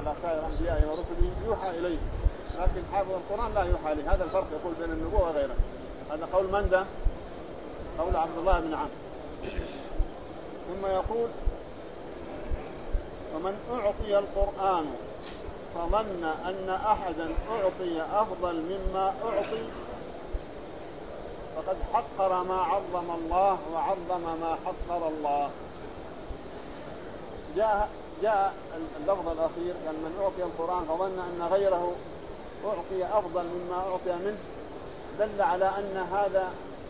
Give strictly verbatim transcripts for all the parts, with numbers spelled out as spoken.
على سائر الأنبياء ورسله يوحى إليه، لكن حافظ القرآن لا يوحى إليه. هذا الفرق يقول بين النبوة وغيره. هذا قول من ده؟ قول عبد الله بن عمرو. ثم يقول: ومن أعطي القرآن فظن أن أحدا أعطي أفضل مما أعطي فقد حقر ما عظم الله وعظم ما حقر الله. جاء جاء اللفظ الأخير: أن من أعطي القرآن فظن أن غيره أعطي أفضل مما أعطي منه، دل على أن هذا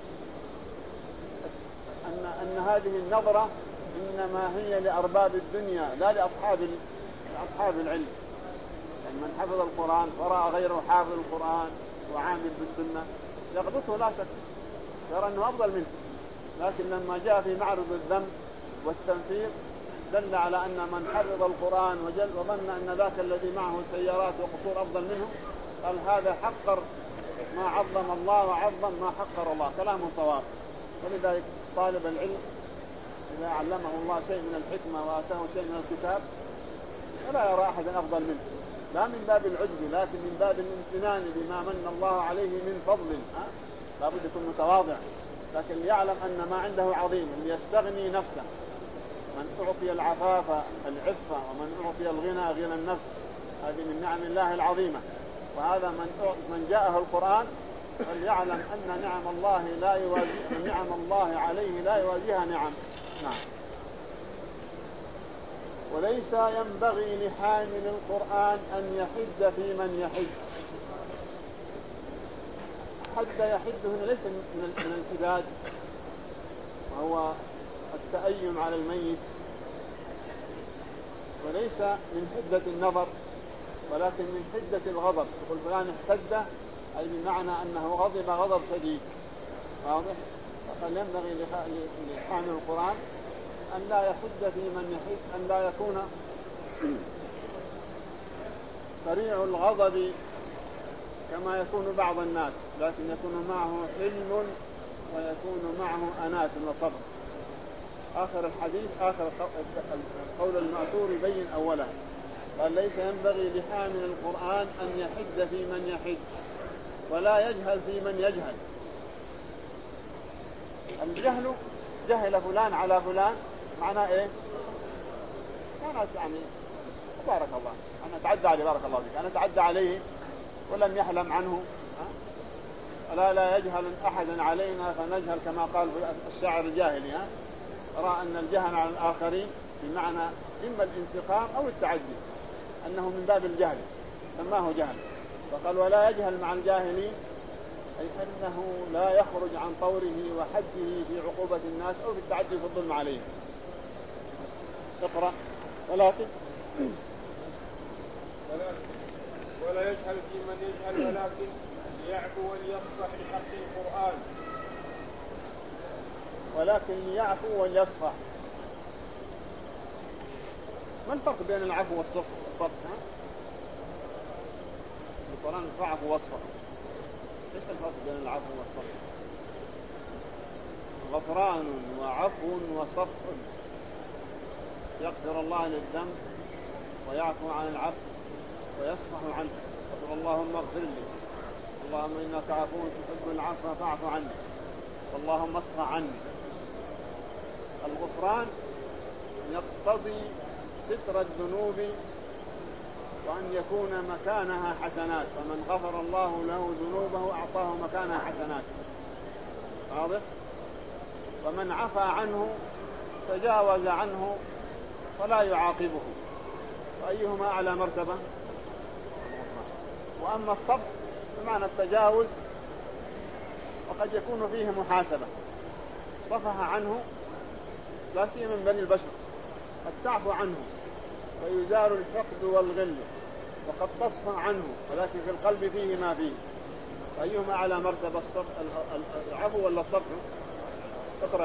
أن أن هذه النظرة إنما هي لأرباب الدنيا لا لأصحاب لأصحاب العلم. يعني من حفظ القرآن ورأى غيره حافظ القرآن وعامل بالسنة يغبطه لا شك، يرى أنه أفضل منه، لكن لما جاء في معرض الذم والتنفير دل على أن من حفظ القرآن وجل وظن أن ذاك الذي معه سيارات وقصور أفضل منه، قال هذا حقر ما عظم الله وعظم ما حقر الله. كلامه صواب. ولذلك طالب العلم إذا علمه الله شيء من الحكمة وآتاه شيء من الكتاب فلا يرى أحدا أفضل منه، لا من باب العجب لكن من باب الامتنان بما من الله عليه من فضل. لا بد يكون متواضع، لكن يعلم أن ما عنده عظيم، يستغني نفسه. من أعطي العفاف العفة، ومن أعطي الغنى غنى النفس، هذه من نعم الله العظيمة. وهذا من من جاءه القرآن فليعلم أن نعم الله لا يوازي نعم الله عليه لا يوازيها نعم. نعم. وليس ينبغي لحامل القرآن أن يحد في من يحد. حد يحد هنا ليس من الحداد وهو التأيم على الميت، وليس من حدة النظر، ولكن من حدة الغضب. يقول فلان احتد أي بمعنى أنه غضب غضب شديد. واضح؟ فقال ينبغي لحامل القرآن أن لا يحد في من يحد، أن لا يكون سريع الغضب كما يكون بعض الناس، لكن يكون معه حلم ويكون معه أنات وصبر. آخر الحديث آخر القول المأثور يبين أولا. قال ليس ينبغي لحامل القرآن أن يحد في من يحد ولا يجهل في من يجهل. الجهل جهل فلان على فلان معناه إيه؟ معناه يعني بارك الله أنا تعدى عليه، بارك الله فيك، أنا تعدى عليه ولم يحلم عنه. ألا لا يجهل أحدا علينا فنجهل كما قال الشاعر الجاهلي. رأى أن الجهل على الآخرين بمعنى إما الانتقام أو التعدي، أنه من باب الجهل سماه جهل. فقال ولا يجهل مع الجاهلين أي أنه لا يخرج عن طوره وحده في عقوبة الناس أو في التعدي في الظلم عليهم. اقرأ. ولكن ولا يجهل في من يجهل ولكن ليعفو وليصفح لحق القرآن. ولكن ليعفو وليصفح. ما الفرق بين العفو والصفح؟ القرآن فعفو واصفح، ايش الفرق بين العفو والصفح؟ غفران وعفو وصفح. يغفر الله للذنب ويعفو عن العفو ويصفح عنه. يقول اللهم اغفر لي، اللهم إنك عفو تحب العفو فاعف عني، اللهم اصفح عني. الغفران يقتضي ستر الذنوب وأن يكون مكانها حسنات، فمن غفر الله له ذنوبه أعطاه مكانها حسنات. واضح؟ ومن عفى عنه تجاوز عنه فلا يعاقبه. فأيهما أعلى مرتبة؟ وأما الصفح بمعنى التجاوز وقد يكون فيه محاسبة. صفح عنه لا سيما من بني البشر، قد تعفو عنه ويزال الحقد والغل، وقد تصفح عنه ولكن في القلب فيه ما فيه. أيهما أعلى مرتبة؟ العفو ولا الصفح؟ اقرأ.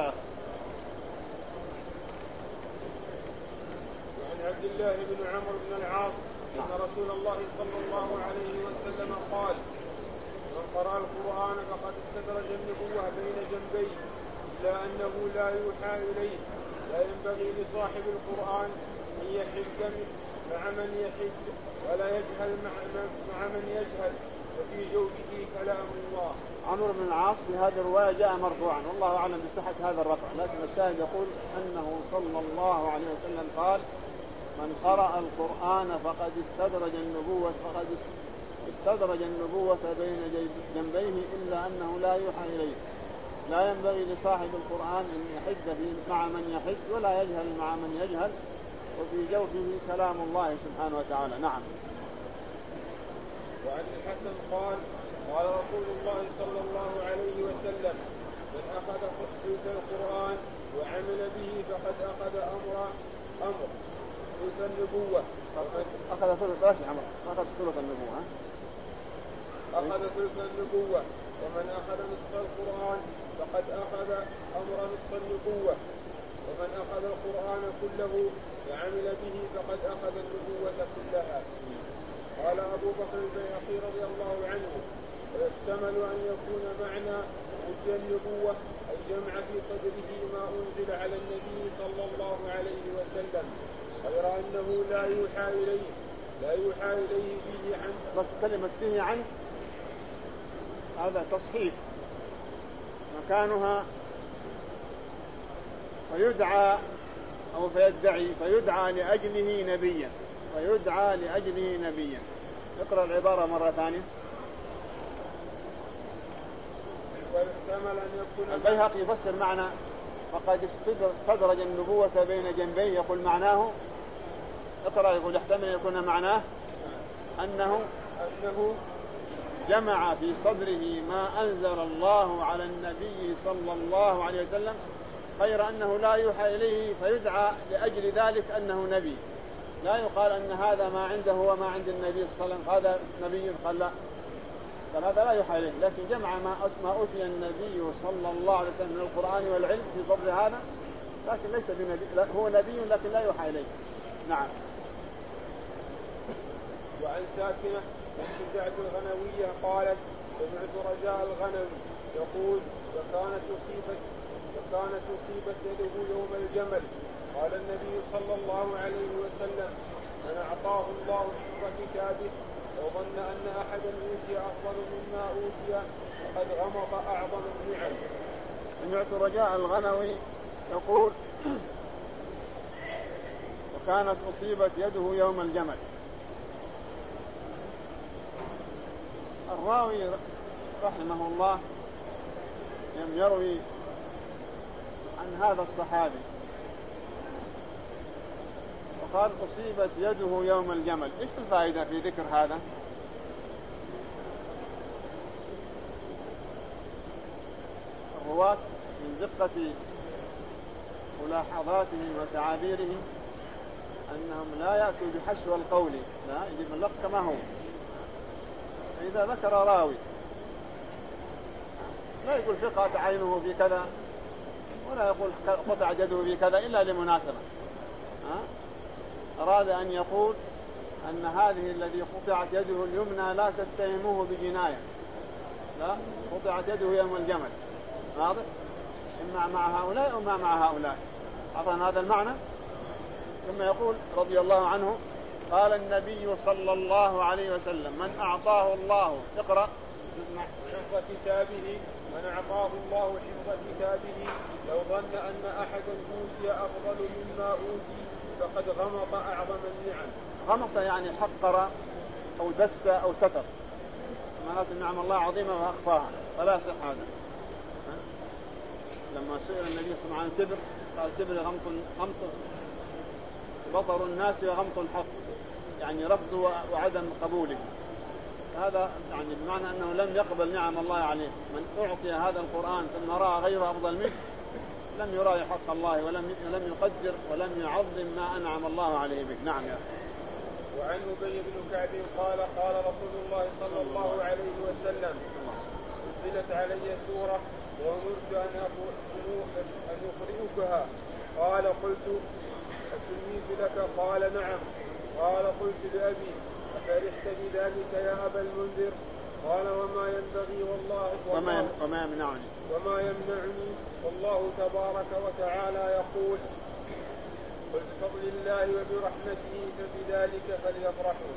وعن عبد الله بن عمرو بن العاص أن رسول الله صلى الله عليه وسلم قال من قرأ القرآن فقد استدرج النبوة بين جنبيه إلا أنه لا يوحى إليه. لا ينبغي لصاحب القرآن أن يحد مع من يحج ولا يجهل مع من يجهل وفي جوفه كلام الله. عمرو بن العاص في هذه الرواية جاء مرفوعا والله أعلم بصحة هذا الرفع، لكن الشاهد يقول أنه صلى الله عليه وسلم قال من قرأ القرآن فقد استدرج النبوة فقد استدرج النبوة بين جنبيه إلا أنه لا يوحى إليه. لا ينبغي لصاحب القرآن أن يحج مع من يحج ولا يجهل مع من يجهل وفي جوفه كلام الله سبحانه وتعالى. نعم. وعن الحسن قال قال رسول الله صلى الله عليه وسلم من أخذ ثلث القرآن وعمل به فقد أخذ أمر أمر ثلث النبوة. أخذ ثلث ايش عمر؟ أخذ ثلث النبوة. أخذ ثلث النبوة. ومن أخذ نصف القرآن فقد أخذ أمر نصف النبوة. ومن أخذ القرآن كله وعمل به فقد أخذ النبوة كلها. قال أبو بكر البيهقي رضي الله عنه ويحتمل أن يكون معنى أتي النبوة أي جمع في صدره ما أنزل على النبي صلى الله عليه وسلم غير أنه لا يوحى إليه لا يوحى إليه فيه عنه. بس كلمة فيه عنه هذا تصحيح مكانها فيدعى أو فيدعي فيدعى لأجله نبيا فيدعى لأجله نبيا. اقرأ العبارة مرة ثانية. ويحتمل أن يكون البيهقي يفسر معنى فقد استدرج النبوة بين جنبيه يقول معناه اقرأ يقول يحتمل أن يكون معناه أنه أنه جمع في صدره ما أنزل الله على النبي صلى الله عليه وسلم غير أنه لا يوحى إليه فيدعى لأجل ذلك أنه نبي. لا يقال أن هذا ما عنده وما عند النبي صلى الله عليه وسلم هذا نبي قال لا قال هذا لا يوحى إليه، لكن جمع ما أوتي النبي صلى الله عليه وسلم من القرآن والعلم في صدر هذا، لكن ليس بنبي، هو نبي لكن لا يوحى إليه. نعم. وعن ساكنة بنت سعد الغنوية قالت سمعت رجاء الغنوي يقول وكانت أصيبت وكانت أصيبت يده يوم الجمل. قال النبي صلى الله عليه وسلم من أعطاه الله حفظ كتابه وظن أن أحدا أوتي أفضل مما أوتي فقد غمض أعظم النعم. سمعت رجاء الغنوي يقول وكانت أصيبت يده يوم الجمل. الراوي رحمه الله لم يروي عن هذا الصحابي وقال أصيبت يده يوم الجمل. إيش الفائدة في ذكر هذا؟ الرواة من دقة ملاحظاتهم وتعابيرهم أنهم لا يأتوا بحشو القول، لا يجب اللفظ كما هو. فإذا ذكر راوي لا يقول ثقة عينه في كذا ولا يقول قطع يده في كذا إلا لمناسبة. ها؟ أراد أن يقول أن هذه الذي قطعت يده اليمنى لا تتهموه بجناية، لا قطعت يده يوم الجمل، واضح؟ إما مع هؤلاء أو ما مع هؤلاء. عرفنا هذا المعنى. ثم يقول رضي الله عنه قال النبي صلى الله عليه وسلم من أعطاه الله اقرأ نسمع حفظ كتابه من أعطاه الله حفظ كتابه لو ظن أن أحدا أوتي أفضل مما أوتي فقد غمط أعظم النعم. غمط يعني حقر أو دس أو ستر، معناته النعم الله عظيمة وأخفاها فلا يصح هذا. لما سئل النبي صلى الله عليه وسلم عن الكبر قال الكبر غمط غمط بطر الناس وغمط الحق، يعني رفض وعدم قبوله. هذا يعني بمعنى أنه لم يقبل نعم الله عليه. من أعطي هذا القرآن ثم رأى غيره أفضل منه لم يراعي حق الله ولم لم يقدر ولم يعظم ما أنعم الله عليه به. نعم يا أخي. وعن أبي بن كعب قال قال رسول الله صلى الله عليه وسلم نزلت علي سورة وأمرت أن أن أقرئكها. قال قلت أسميت لك؟ قال نعم. قال قلت لأبي أفرحت بذلك يا أبا المنذر؟ قال وما ينبغي والله وما, وما يمنعني وما يمنعني والله تبارك وتعالى يقول قل بفضل الله وبرحمته فبذلك فليفرحوا.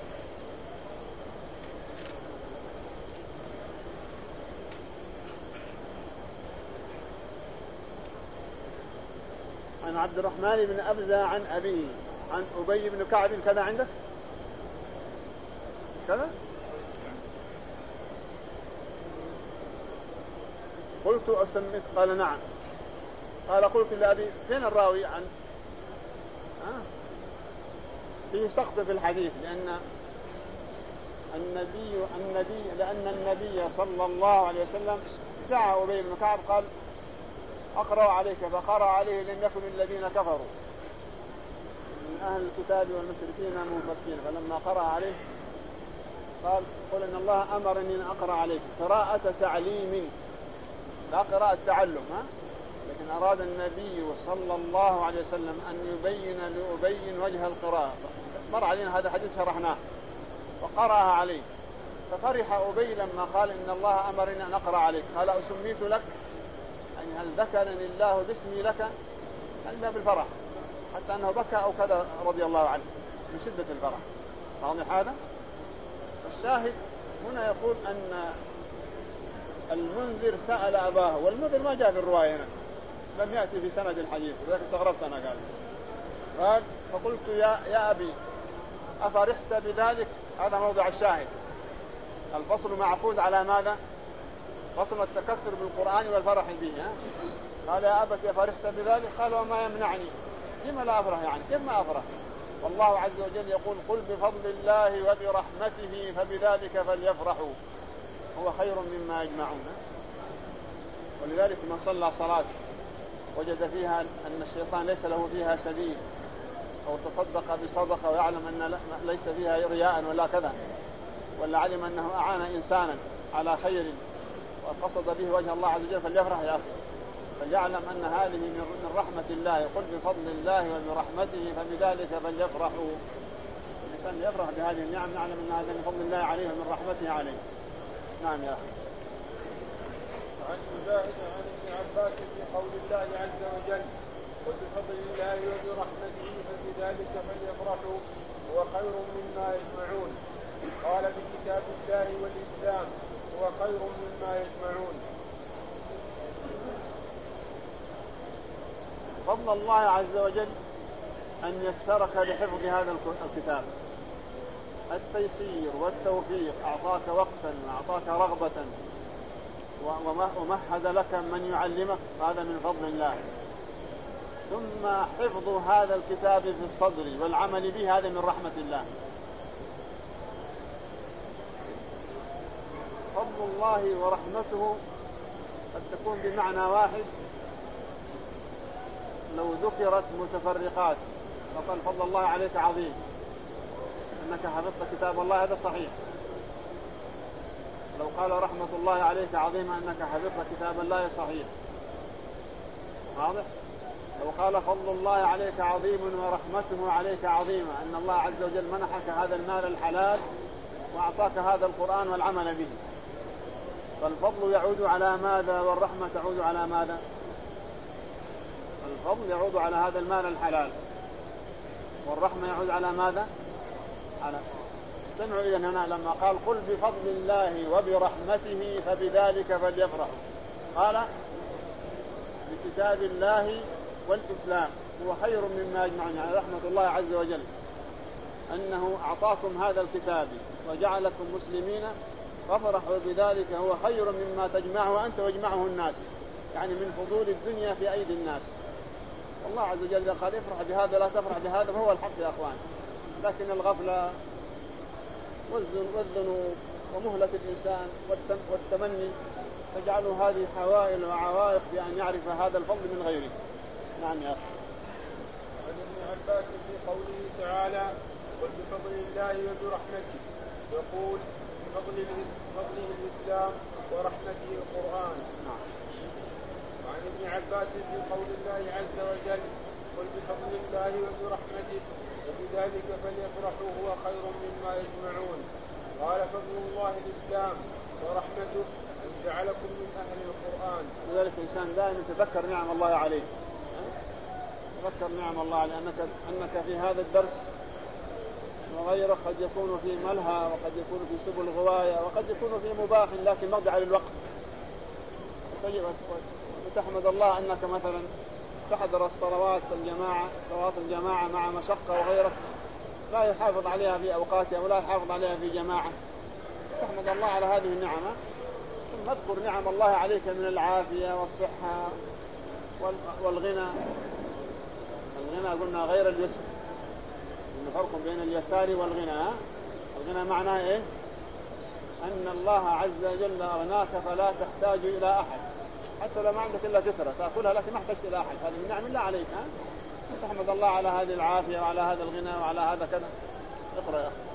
عن عبد الرحمن بن أبزة عن أبيه عن أبي بن كعب كذا عندك كذا قلت أسميت قال نعم. قال قلت لأبي فين الراوي عن آه. فيه سقط في الحديث لأن النبي النبي لأن النبي صلى الله عليه وسلم دعا أبي بن كعب قال أقرأ عليك فقرأ عليه لم يكن الذين كفروا من أهل الكتاب والمشركين منفكين فلما قرأ عليه قال قل إن الله أمرني أن أقرأ عليك قراءة تعليم لا قراءة تعلم ها؟ لكن أراد النبي صلى الله عليه وسلم أن يبين لأبين وجه القراءة مر علينا هذا الحديث شرحناه وقرأها عليه ففرح أبي لما قال إن الله أمرني أن أقرأ عليك قال أسميت لك يعني هل ذكرني الله باسمي لك هل بالفرح حتى أنه بكى أو كذا رضي الله عنه من شدة الفرح. واضح هذا؟ الشاهد هنا يقول أن المنذر سأل أباه والمنذر ما جاء في الرواية هنا لم يأتي في سند الحديث وذلك استغربت أنا قال قال فقلت يا, يا أبي أفرحت بذلك هذا موضع الشاهد الفصل معقود على ماذا فصل التكثر بالقرآن والفرح به ها؟ قال يا أبت أفرحت بذلك قال وما يمنعني لما لا أفرح يعني كيف ما أفرح والله عز وجل يقول قل بفضل الله وبرحمته فبذلك فليفرحوا هو خير مما يجمعون. ولذلك من صلى صلاة وجد فيها أن الشيطان ليس له فيها سبيل أو تصدق بصدقة ويعلم أن ليس فيها رياء ولا كذا ولا علم أنه أعان إنسانا على خير وقصد به وجه الله عز وجل فليفرح يا أخي فليعلم أن هذه من رحمة الله قل بفضل الله وبرحمته فبذلك فليفرحوا. الإنسان يفرح بهذه النعم نعلم أن هذا من فضل الله عليه ومن رحمته عليه. نعم يا أخي. عن مجاهد عن ابن عباس في قول الله عز وجل قل بفضل الله وبرحمته فبذلك فليفرحوا هو خير مما يجمعون. قال بكتاب الله والإسلام هو خير مما يجمعون. فضل الله عز وجل أن يسرك لحفظ هذا الكتاب التيسير والتوفيق أعطاك وقتا وأعطاك رغبة ومهد لك من يعلمك هذا من فضل الله. ثم حفظ هذا الكتاب في الصدر والعمل به هذا من رحمة الله. فضل الله ورحمته قد تكون بمعنى واحد لو ذكرت متفرقات فقال فضل الله عليك عظيم أنك حفظت كتاب الله هذا صحيح. لو قال رحمة الله عليك عظيمة أنك حفظت كتاب الله صحيح واضح. لو قال فضل الله عليك عظيم ورحمته عليك عظيمة أن الله عز وجل منحك هذا المال الحلال وأعطاك هذا القرآن والعمل به فالفضل يعود على ماذا والرحمة تعود على ماذا؟ الفضل يعود على هذا المال الحلال والرحمة يعود على ماذا؟ على استمعوا إذن هنا لما قال قل بفضل الله وبرحمته فبذلك فليفرحوا قال بكتاب الله والإسلام هو خير مما يجمعون يعني رحمة الله عز وجل أنه أعطاكم هذا الكتاب وجعلكم مسلمين ففرحوا بذلك هو خير مما تجمعه أنت ويجمعه الناس يعني من فضول الدنيا في أيدي الناس. الله عز وجل إذا قال افرح بهذا لا تفرح بهذا فهو الحق يا أخوان. لكن الغفلة والذنوب ومهلة الإنسان والتمني تجعل هذه حوائل وعوائق بأن يعرف هذا الفضل من غيره. نعم يا أخي. عن ابن عباس في قوله تعالى قل بفضل الله وبرحمته يقول بفضل فضله الإسلام ورحمته القرآن. نعم. وعن ابن عباس في قول الله عز وجل قل بفضل الله وبرحمته وبذلك فليفرحوا هو خير مما يجمعون. قال فضل الله الإسلام ورحمته أن جعلكم من أهل القرآن. لذلك الإنسان دائما يتذكر نعم الله عليه تذكر نعم الله، لأنك أنك في هذا الدرس وغيره قد يكون في ملهى، وقد يكون في سبل غواية، وقد يكون في مباح لكن مضيعة للوقت. وتحمد الله أنك مثلا تحضر الصلوات الجماعة، صلوات الجماعة مع مشقة وغيره لا يحافظ عليها في أوقاتها ولا يحافظ عليها في جماعة. تحمد الله على هذه النعمة، ثم اذكر نعم الله عليك من العافية والصحة والغنى. الغنى قلنا غير اليسر، إن فرق بين اليسار والغنى. الغنى معناه إيه؟ أن الله عز وجل أغناك فلا تحتاج إلى أحد، حتى لو ما عندك إلا كسرة تأكلها لكن ما احتجت إلى أحد. هذه من نعم الله عليك. ها؟ تحمد الله على هذه العافية وعلى هذا الغنى وعلى هذا كذا. اقرأ يا أخي.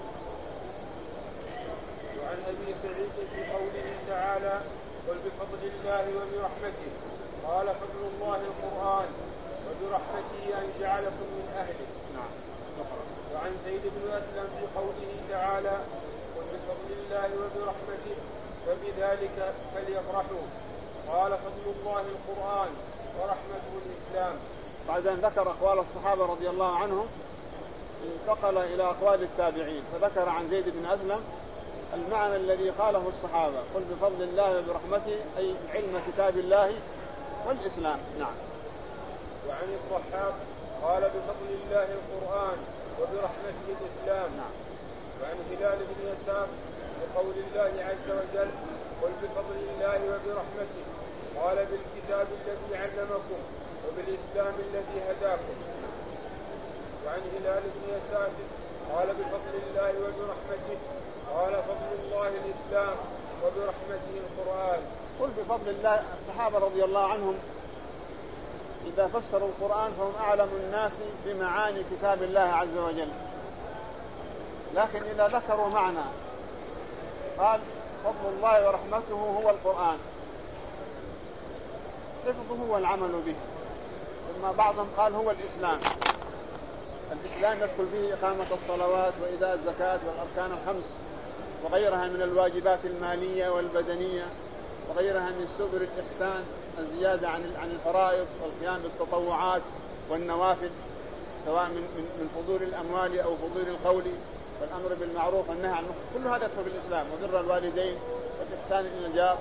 وعن أبي سعيد في قوله تعالى: قل بفضل الله وبرحمته. قال: فضل الله القرآن، وبرحمته أن جعلكم من أهله. نعم. وعن زيد بن أسلم في قوله تعالى: قل بفضل الله وبرحمته فبذلك فليفرحوا. قال: فضل الله القرآن ورحمته الإسلام. بعد أن ذكر أقوال الصحابة رضي الله عنهم انتقل إلى أقوال التابعين، فذكر عن زيد بن أسلم المعنى الذي قاله الصحابة: قل بفضل الله وبرحمته، أي علم كتاب الله والإسلام. نعم. وعن الضحاك قال: بفضل الله القرآن وبرحمته الإسلام. نعم. وعن هلال بن يسار بقول الله عز وجل: قل بفضل الله وبرحمته. قال: بالكتاب الذي علمكم وبالإسلام الذي هداكم. وعن هلال بن يسار قال: بفضل الله وبرحمته. قال: فضل الله الإسلام وبرحمته القرآن. قل بفضل الله. الصحابة رضي الله عنهم إذا فسروا القرآن فهم أعلم الناس بمعاني كتاب الله عز وجل، لكن إذا ذكروا معنى قال فضل الله ورحمته هو القرآن، حفظه والعمل به. ثم بعضهم قال هو الإسلام. الإسلام يدخل فيه إقامة الصلوات وإيتاء الزكاة والأركان الخمس وغيرها من الواجبات المالية والبدنية وغيرها من سبل الإحسان، الزيادة عن عن الفرائض والقيام بالتطوعات والنوافل، سواء من من فضول الأموال أو فضول القول، والأمر بالمعروف والنهي عن المنكر، كل هذا يدخل في الإسلام، وبر الوالدين والإحسان إلى الجار.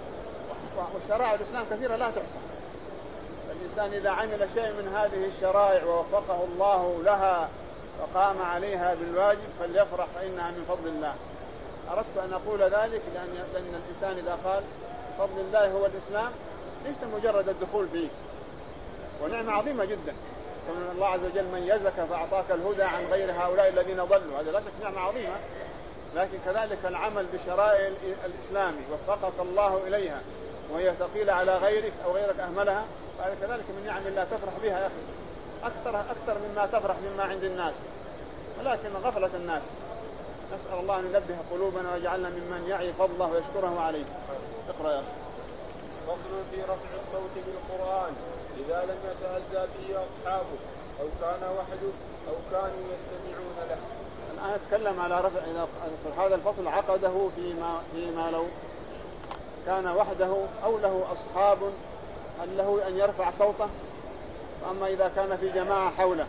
وشرائع الإسلام كثيرة لا تحصى. الإنسان إذا عمل شيء من هذه الشرائع ووفقه الله لها فقام عليها بالواجب فليفرح فإنها من فضل الله. أردت أن أقول ذلك لأن, لأن الإنسان إذا قال فضل الله هو الإسلام ليس مجرد الدخول فيه، ونعمة عظيمة جدا، كما الله عز وجل من يزك فأعطاك الهدى عن غير هؤلاء الذين ضلوا، هذا لا شك نعمة عظيمة، لكن كذلك العمل بشرائع الإسلام وفقك الله إليها وهي ثقيلة على غيرك أو غيرك أهملها، فهذا كذلك من نعم الله تفرح بها يا أخي، أكثر, أكثر مما تفرح مما عند الناس، ولكن غفلة الناس. نسأل الله أن ينبه قلوبنا ويجعلنا ممن يعي فضله ويشكره عليه. اقرأ يا أخي. فضل في رفع الصوت بالقرآن إذا لم يتأذى به أصحابه أو كان وحده أو كانوا يستمعون له. الآن أتكلم على رفع إذا في هذا الفصل عقده فيما, فيما لو كان وحده أو له أصحاب هل له أن يرفع صوته، وأما إذا كان في جماعة حوله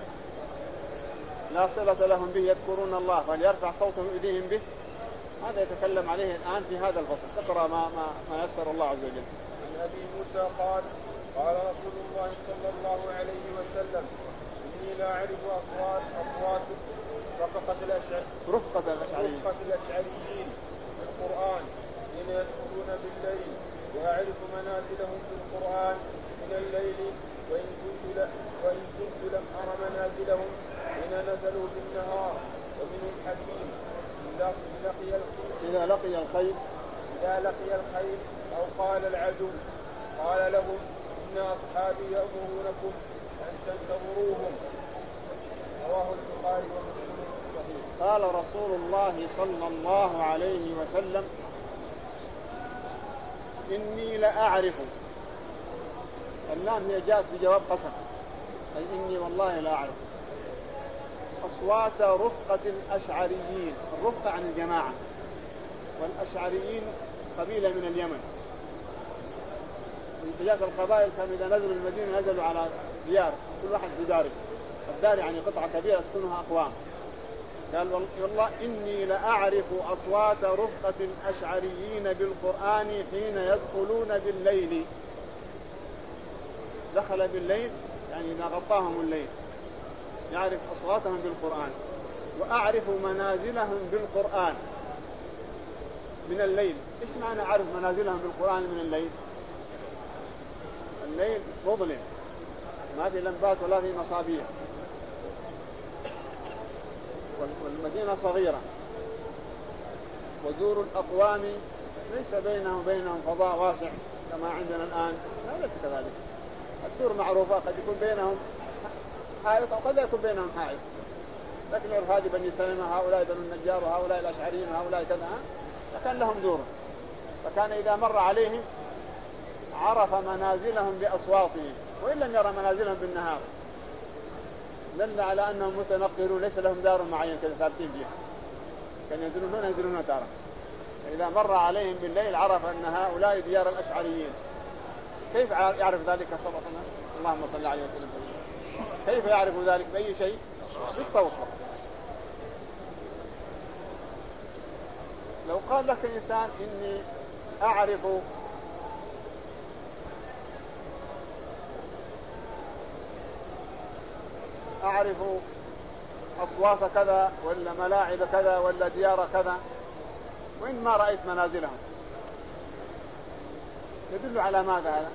لا صلة لهم به يذكرون الله فليرفع صوته إليهم به، هذا يتكلم عليه الآن في هذا الفصل. تقرأ ما, ما, ما يسر الله عز وجل. عن أبي موسى قال: قال رسول الله صلى الله عليه وسلم: إني لا أعرف أصوات أصوات رفقة الأشعريين رفقة الأشعريين رفقة الأشعريين في القرآن حين يدخلون بالليل، وأعرف منازلهم في القرآن من الليل، وإن كنت ل... وإن كنت لم أر منازلهم حين نزلوا بالنهار. ومنهم حكيم إذا لقي الخير إذا لقي الخير إذا لقي الخير أو قال العدو قال لهم: إن أصحابي يأمرونكم أن تنتظروهم. رواه البخاري ومسلم صحيح. قال رسول الله صلى الله عليه وسلم: إني لأعرف. اللام هي جاءت في جواب قسم، أي إني والله لا أعرف أصوات رفقة الأشعريين. الرفقة عن الجماعة، والأشعريين قبيلة من اليمن. من بجاة القبائل كانوا إذا نزلوا المدينة نزلوا على ديار كل واحد في داره. الدار يعني قطعة كبيرة يسكنها أقوام. قال والله إني لأعرف أصوات رفقة الأشعريين بالقرآن حين يدخلون بالليل. دخل بالليل يعني إذا غطاهم الليل يعرف أصواتهم بالقرآن، وأعرف منازلهم بالقرآن من الليل. إيش معنى أعرف منازلهم بالقرآن من الليل؟ الليل مظلم ما في لمبات ولا في مصابيح، والمدينة صغيرة، ودور الأقوام ليس بينهم وبينهم فضاء واسع كما عندنا الآن، لا ليس كذلك. الدور معروفة، قد يكون بينهم حائط أو قد يكون بينهم حائط، لكن يعرف هذه بني سلمة، هؤلاء بنو النجار، وهؤلاء الأشعريين، وهؤلاء كذا، فكان لهم دور. فكان إذا مر عليهم عرف منازلهم بأصواتهم، وإن لم يرى منازلهم بالنهار دل على أنهم متنقلون ليس لهم دار معين كذا ثابتين فيها، كان ينزلون هنا ينزلون هنا تارة. فإذا مر عليهم بالليل عرف أن هؤلاء ديار الأشعريين. كيف يعرف ذلك صلى الله عليه وسلم؟ اللهم صل عليه وسلم. كيف يعرف ذلك؟ بأي شيء؟ بالصوت. لو قال لك إنسان إني أعرف أعرف أصوات كذا ولا ملاعب كذا ولا ديار كذا، وإن ما رأيت منازلهم، يدل على ماذا هذا؟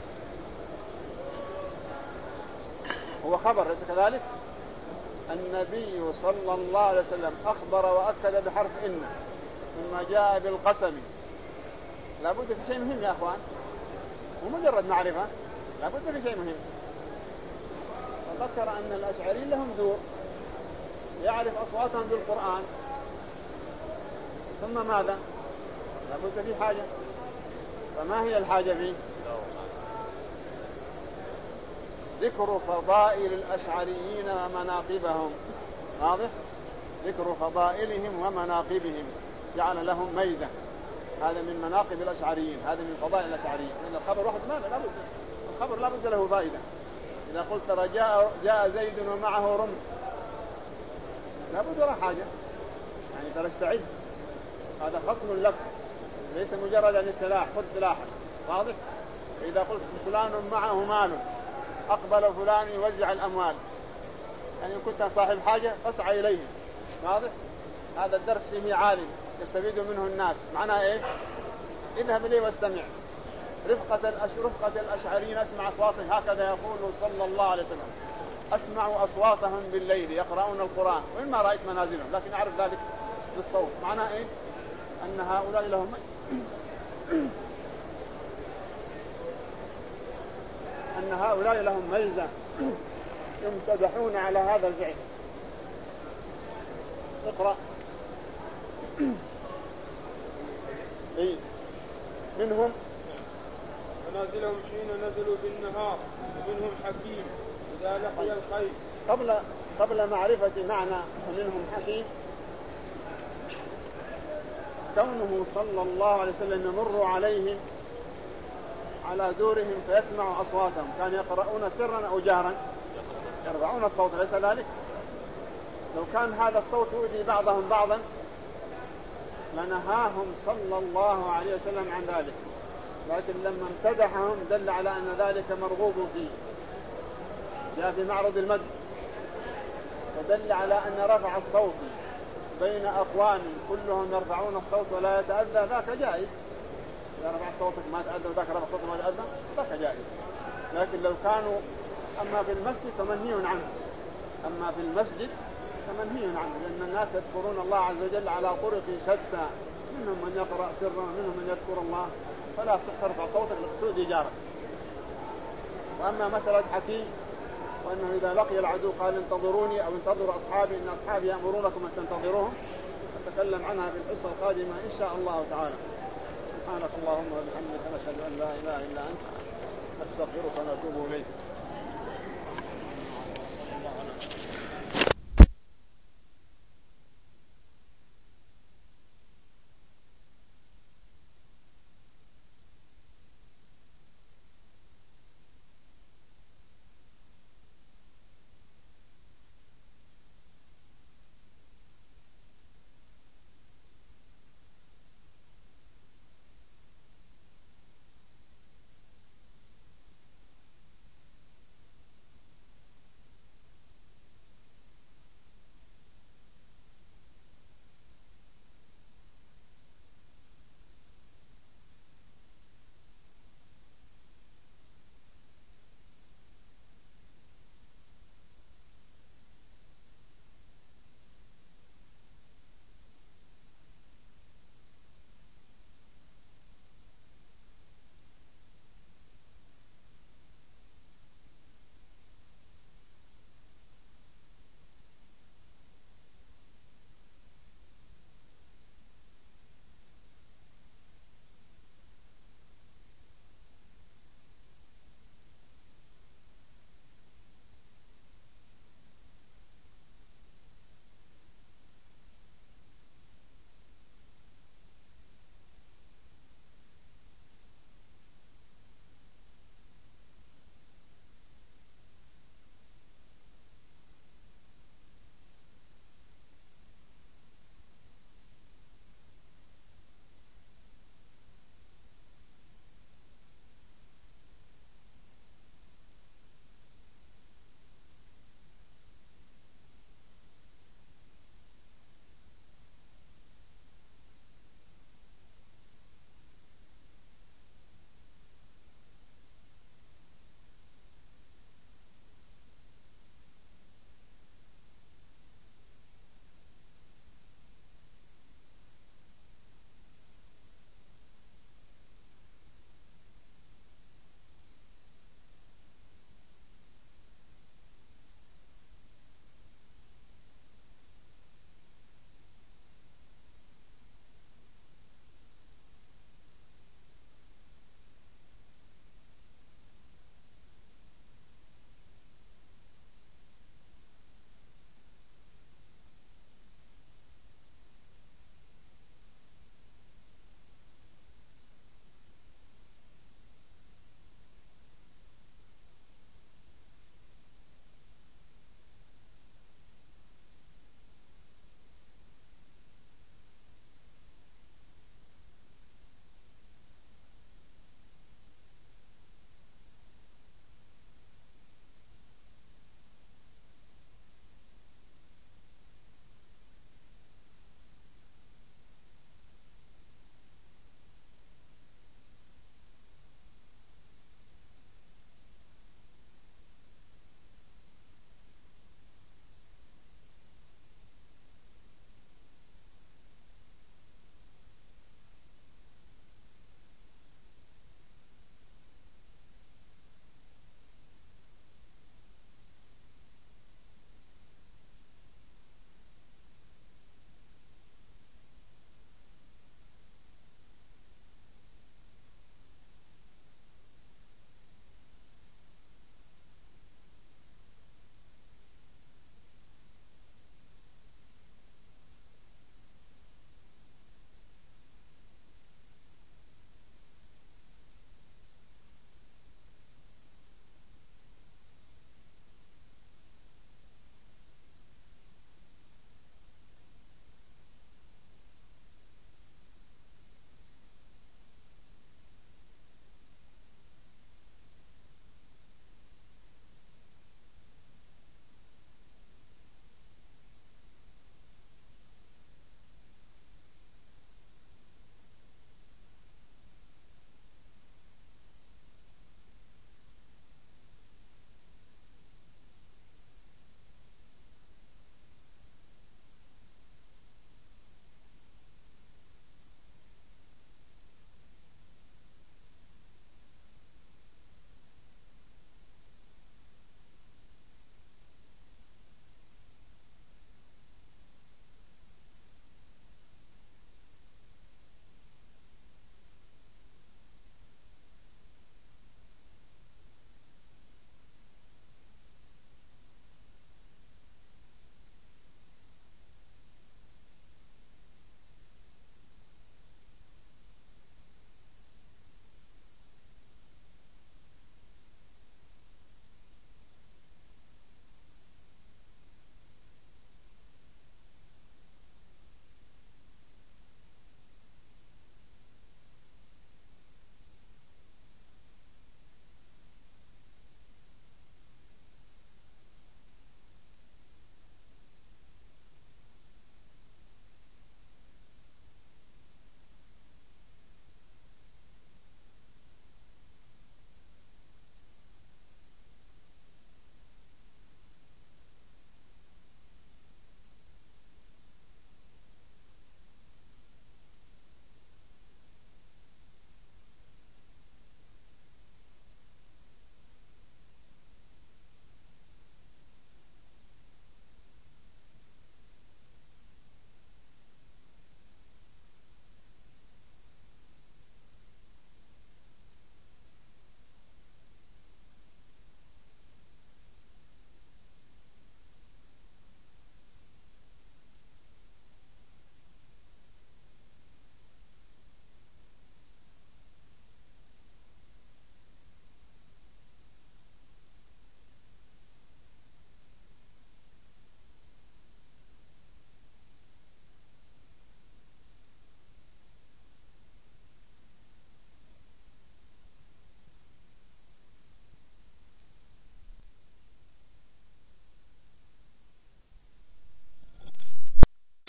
هو خبر ليس كذلك؟ النبي صلى الله عليه وسلم أخبر وأكد بحرف إن ثم جاء بالقسم. لابد في شيء مهم يا أخوان، ومجرد معرفة، لابد في شيء مهم. فذكر أن الأشعريين لهم دور يعرف أصواتهم بالقرآن، ثم ماذا؟ لابد في حاجة. فما هي الحاجة فيه؟ ذكر فضائل الأشعريين ومناقبهم. واضح؟ ذكر فضائلهم ومناقبهم، جعل لهم ميزة. هذا من مناقب الأشعريين، هذا من فضائل الأشعريين. لأن الخبر واحد ماذا؟ لابد الخبر لابد له فائدة. إذا قلت ترى جاء, جاء زيد ومعه رمح، لابد له حاجة، يعني ترى استعد، هذا خصم لك، ليس مجرد أن السلاح، خذ سلاحك. واضح؟ إذا قلت فلان معه مال، أقبل فلان يوزع الأموال، يعني إن كنت صاحب حاجة فاسعى إليه. واضح؟ هذا الدرس فيه عالم يستفيد منه الناس. معناه إيه؟ اذهب إليه واستمع. رفقة, الأش... رفقة الأشعريين أسمع أصواتهم، هكذا يقول صلى الله عليه وسلم، أسمع أصواتهم بالليل يقرؤون القرآن وإن ما رأيت منازلهم، لكن أعرف ذلك بالصوت. معناه إيه؟ أن هؤلاء لهم أن هؤلاء لهم ميزة يمتدحون على هذا الفعل. اقرأ. إيه؟ منهم منازلهم حين نزلوا بالنهار، ومنهم حكيم إذا لقي الخير. قبل قبل معرفة معنى ومنهم حكيم، كونه صلى الله عليه وسلم يمر عليهم على دورهم فيسمع أصواتهم، كان يقرؤون سرا أو جهرا؟ يرفعون الصوت، ليس ذلك؟ لو كان هذا الصوت يؤذي بعضهم بعضا لنهاهم صلى الله عليه وسلم عن ذلك، لكن لما امتدحهم دل على أن ذلك مرغوب فيه. جاء في معرض المدح فدل على أن رفع الصوت بين أقوام كلهم يرفعون الصوت ولا يتأذى، ذاك جائز. إذا رفع صوتك ما تأذى وذاك رفع صوتك ما تأذى، ذاك جائز. لكن لو كانوا أما في المسجد فمنهي عنه، أما في المسجد فمنهي عنه، لأن الناس يذكرون الله عز وجل على طرق شتى، منهم من يقرأ سرا ومنهم من يذكر الله، فلا يصح ترفع صوتك لتؤذي جارك. وأما مسألة حكيم وأنه إذا لقي العدو قال انتظروني أو انتظروا أصحابي إن أصحابي يأمرونكم أن تنتظروهم، نتكلم عنها في الحصة القادمة إن شاء الله تعالى. سبحانك اللهم وبحمدك، نشهد أن لا إله إلا أنت، نستغفرك ونتوب إليك.